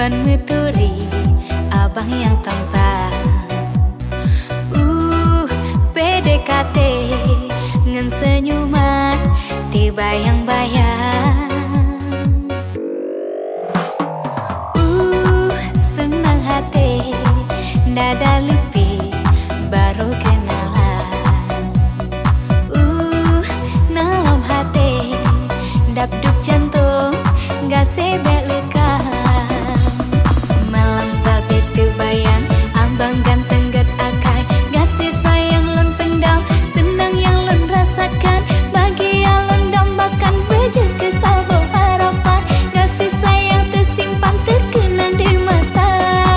ban meturi abang yang tampan. PDKT ngan senyuman ti bayang-bayang. Senang hati dada lebih baru kenalan. Dalam hati dapduk jantung gak sebek lekang. Malam sabit kebayang abang ganteng get akai. Kasih sayang lon pendam senang yang lon rasakan. Bagi yang lon dambakan beje kesal harapan. Kasih sayang tersimpan terkenang di mata.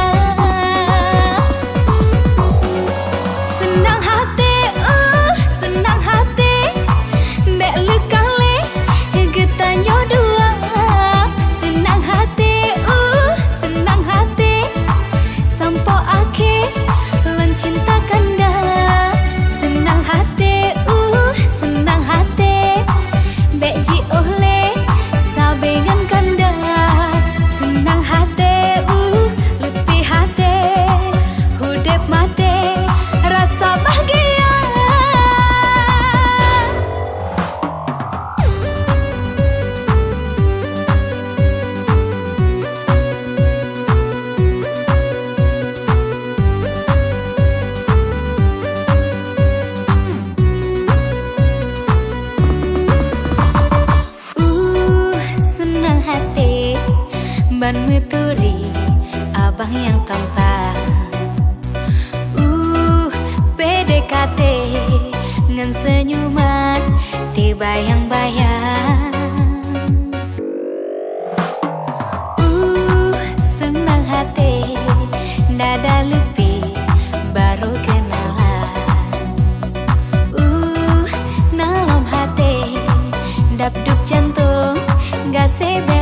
Senang hati, senang hati bek lekang le getanyo dua. Senang hati, senang hati sampo akhir lan cinta kanda. Senang hati, senang hati bek ji oleh sabengan kanda. Senang hati, lebih hati hudep mati rasa bahagia. Senang hati ban meturi abang yang tampan. PDKT ngan senyuman ti bayang-bayang. Senang hati dada lebih baru kenalan. Dalam hati dapduk jantung gak sebek